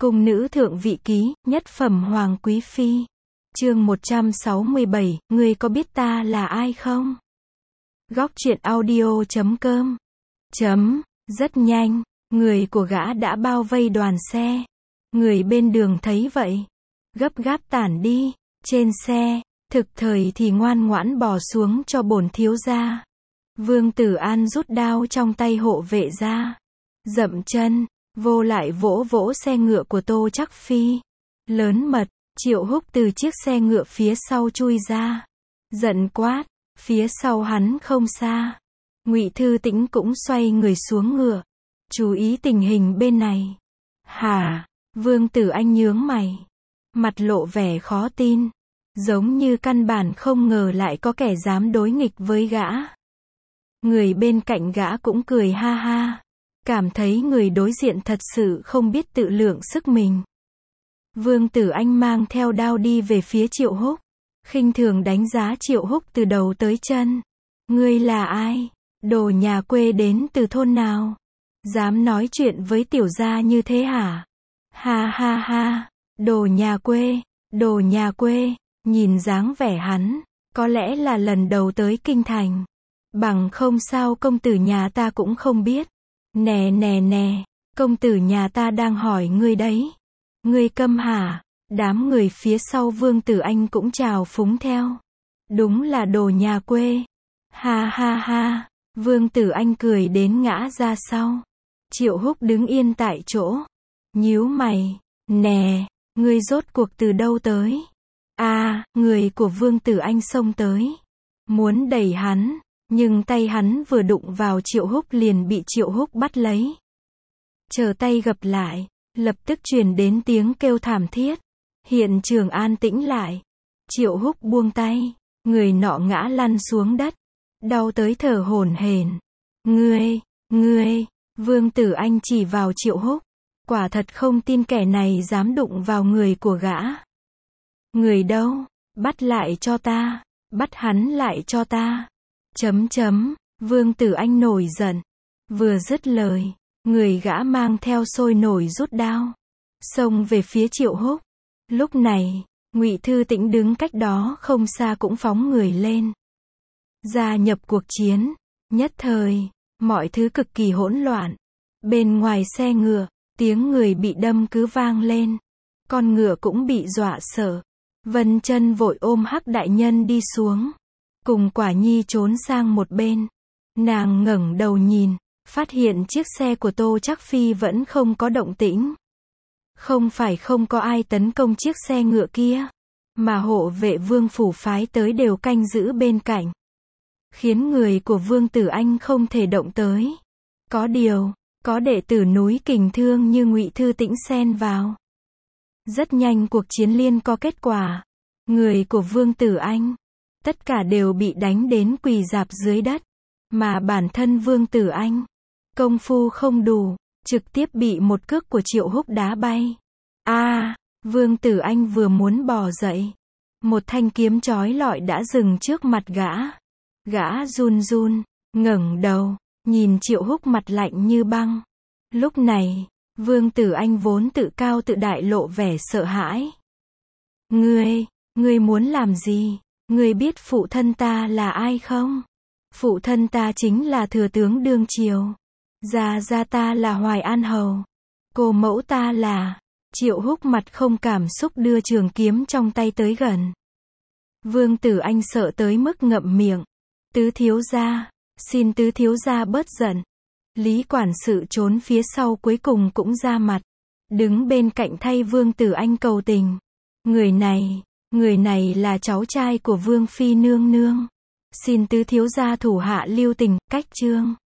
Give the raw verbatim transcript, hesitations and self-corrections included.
Cung nữ thượng vị ký, nhất phẩm hoàng quý phi. Chương một trăm sáu mươi bảy, ngươi có biết ta là ai không? Góc truyện audio chấm com. Chấm, rất nhanh, người của gã đã bao vây đoàn xe. Người bên đường thấy vậy, gấp gáp tản đi, trên xe, thực thời thì ngoan ngoãn bò xuống cho bổn thiếu gia. Vương Tử An rút đao trong tay hộ vệ ra, dậm chân, vô lại vỗ vỗ xe ngựa của Tô Trắc Phi. Lớn mật, Triệu Húc từ chiếc xe ngựa phía sau chui ra, giận quát, phía sau hắn không xa. Ngụy Thư Tĩnh cũng xoay người xuống ngựa, chú ý tình hình bên này. Hả? Vương Tử Anh nhướng mày, mặt lộ vẻ khó tin, giống như căn bản không ngờ lại có kẻ dám đối nghịch với gã. Người bên cạnh gã cũng cười ha ha, cảm thấy người đối diện thật sự không biết tự lượng sức mình. Vương Tử Anh mang theo đao đi về phía Triệu Húc, khinh thường đánh giá Triệu Húc từ đầu tới chân. Ngươi là ai? Đồ nhà quê đến từ thôn nào? Dám nói chuyện với tiểu gia như thế hả? Ha ha ha, đồ nhà quê, đồ nhà quê, nhìn dáng vẻ hắn, có lẽ là lần đầu tới kinh thành. Bằng không sao công tử nhà ta cũng không biết. Nè nè nè, công tử nhà ta đang hỏi ngươi đấy. Ngươi câm hả? Đám người phía sau Vương Tử Anh cũng chào phúng theo. Đúng là đồ nhà quê. Ha ha ha, Vương Tử Anh cười đến ngã ra sau. Triệu Húc đứng yên tại chỗ, nhíu mày, nè, ngươi rốt cuộc từ đâu tới? À, người của Vương Tử Anh xông tới, muốn đẩy hắn, nhưng tay hắn vừa đụng vào Triệu Húc liền bị Triệu Húc bắt lấy. Chờ tay gập lại, lập tức truyền đến tiếng kêu thảm thiết. Hiện trường an tĩnh lại. Triệu Húc buông tay, người nọ ngã lăn xuống đất, đau tới thở hổn hển. Ngươi, ngươi, Vương Tử Anh chỉ vào Triệu Húc, quả thật không tin kẻ này dám đụng vào người của gã. Người đâu? Bắt lại cho ta, bắt hắn lại cho ta. Chấm chấm, Vương Tử Anh nổi giận. Vừa dứt lời, người gã mang theo sôi nổi rút đao, xông về phía Triệu Húc. Lúc này, Ngụy Thư Tĩnh đứng cách đó không xa cũng phóng người lên, gia nhập cuộc chiến. Nhất thời, mọi thứ cực kỳ hỗn loạn. Bên ngoài xe ngựa, tiếng người bị đâm cứ vang lên. Con ngựa cũng bị dọa sợ. Vân Chân vội ôm Hắc đại nhân đi xuống, cùng Quả Nhi trốn sang một bên. Nàng ngẩng đầu nhìn, phát hiện chiếc xe của Tô Trắc Phi vẫn không có động tĩnh. Không phải không có ai tấn công chiếc xe ngựa kia, mà hộ vệ Vương phủ phái tới đều canh giữ bên cạnh, khiến người của Vương Tử Anh không thể động tới. Có điều, có đệ tử núi Kình Thương như Ngụy Thư Tĩnh xen vào. Rất nhanh cuộc chiến liên có kết quả. Người của Vương Tử Anh, tất cả đều bị đánh đến quỳ rạp dưới đất, mà bản thân Vương Tử Anh, công phu không đủ, trực tiếp bị một cước của Triệu Húc đá bay. A, à, Vương Tử Anh vừa muốn bò dậy, một thanh kiếm chói lọi đã dừng trước mặt gã. Gã run run, ngẩng đầu, nhìn Triệu Húc mặt lạnh như băng. Lúc này, Vương Tử Anh vốn tự cao tự đại lộ vẻ sợ hãi. Ngươi, ngươi muốn làm gì? Ngươi biết phụ thân ta là ai không? Phụ thân ta chính là thừa tướng đương triều. Gia gia ta là Hoài An hầu. Cô mẫu ta là... Triệu Húc mặt không cảm xúc đưa trường kiếm trong tay tới gần. Vương Tử Anh sợ tới mức ngậm miệng. Tứ thiếu gia, xin tứ thiếu gia bớt giận. Lý quản sự trốn phía sau cuối cùng cũng ra mặt, đứng bên cạnh thay Vương Tử Anh cầu tình. Người này, người này là cháu trai của Vương phi nương nương. Xin tứ thiếu gia thủ hạ lưu tình, cách chương.